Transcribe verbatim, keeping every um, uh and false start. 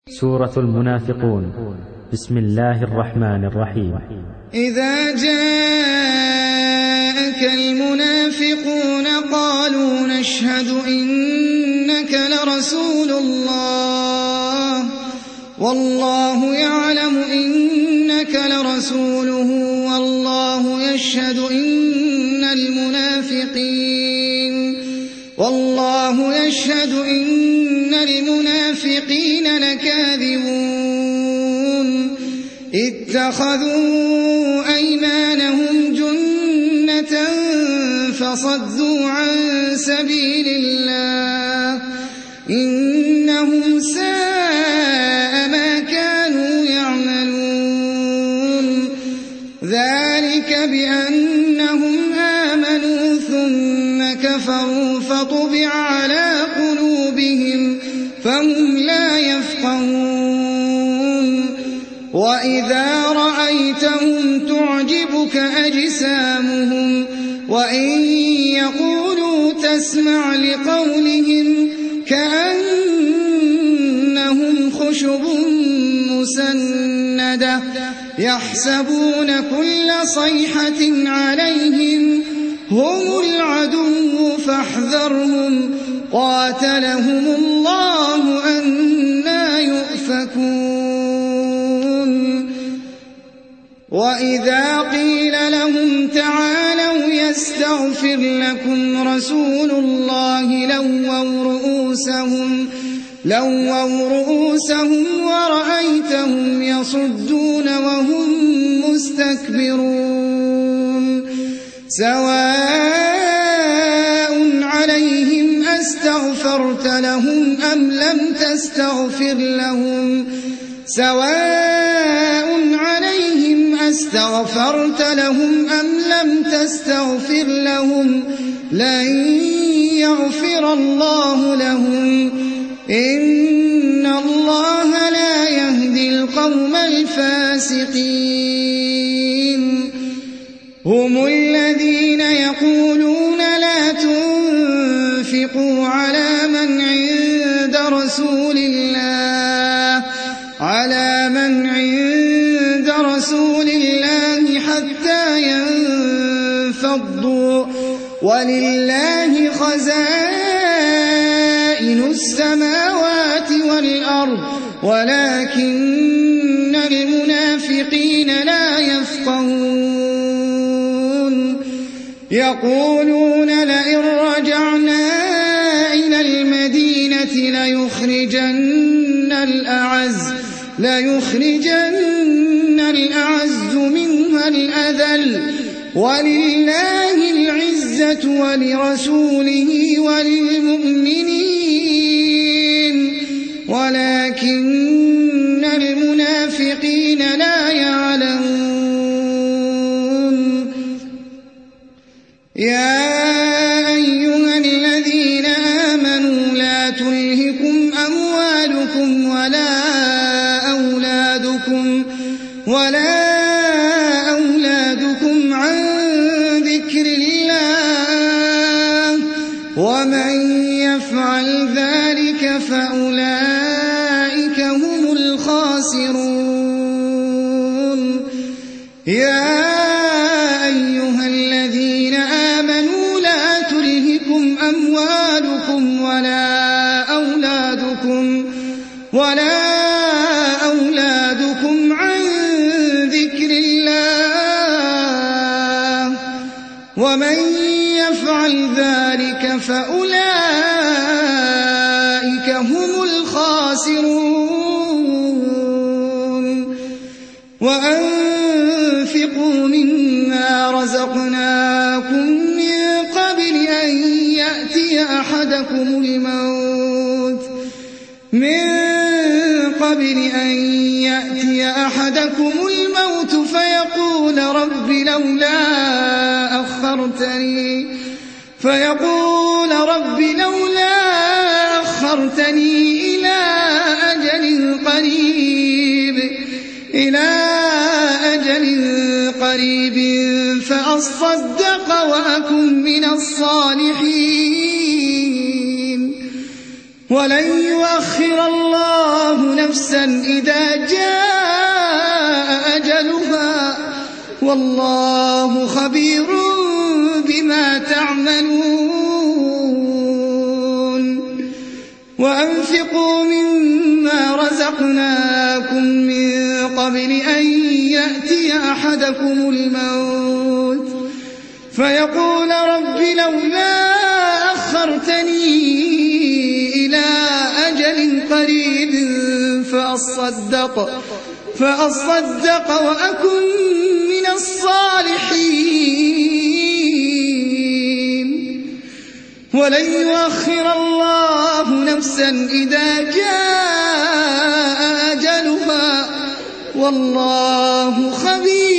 سورة المنافقون. بسم الله الرحمن الرحيم. إذا جاءك المنافقون قالوا نشهد إنك لرسول الله والله يعلم إنك لرسوله والله يشهد إن المنافقين والله يشهد إن المنافقين لكاذبون اتخذوا أيمانهم جنة فصدوا عن سبيل الله إنهم ساء ما كانوا يعملون ذلك بأنهم آمنوا ثم كفروا فطبع على قلوبهم فهم لا يفقهون وإذا رأيتهم تعجبك أجسامهم وإن يقولوا تسمع لقولهم كأنهم خشب مسندة يحسبون كل صيحة عليهم هم العدو فاحذرهم قاتلهم الله أنى يؤفكون وإذا قيل لهم تعالوا يستغفر لكم رسول الله لووا رؤوسهم لووا رؤوسهم ورأيتهم يصدون وهم مستكبرون سواء عليهم أستغفرت لهم أم لم تستغفر لهم سواء عليهم أستغفرت لهم أم لم تستغفر لهم لن يغفر الله لهم إن الله لا يهدي القوم الفاسقين هم الذين يقولون لا تنفقوا على من عند رسول الله على من عند رسول الله حتى ينفضوا ولله خزائن السماوات والأرض ولكن المنافقين لا يفقهون يقولون لئن رجعنا إلى المدينة ليخرجن الأعز ليخرجن الأعز منها الأذل ولله العزة ولرسوله وللمؤمنين ولكن المنافقين لا يعلمون يا أيها الذين آمنوا لا تلهكم أموالكم ولا أولادكم ولا أولادكم عن ذكر الله ومن يفعل ذلك فأولئك هم الخاسرون يا أيها الذين آمنوا لا تلهكم أموالكم ولا أولادكم ولا أولادكم عن ذكر الله ومن يفعل ذلك فأولئك هم الخاسرون وأنفقوا مما رزقناكم من قبل أن يأتي أحدكم الموت من قبل أن يأتي أحدكم الموت فيقول رب لولا أخرتني فيقول رب لولا أخرتني إلى أجل قريب إلى أجل قريب فأصدق وأكن من الصالحين ولن يؤخر الله نفسا إذا جاء أجلها والله خبير بما تعملون وأنفقوا مما رزقناكم من قبل أن يأتي أحدكم الموت فيقول رب لولا أخرتني إلى أجل قريب فأصدق, فأصدق وأكن من الصالحين ولن يؤخر الله نفسا إذا جاء أجلها والله خبير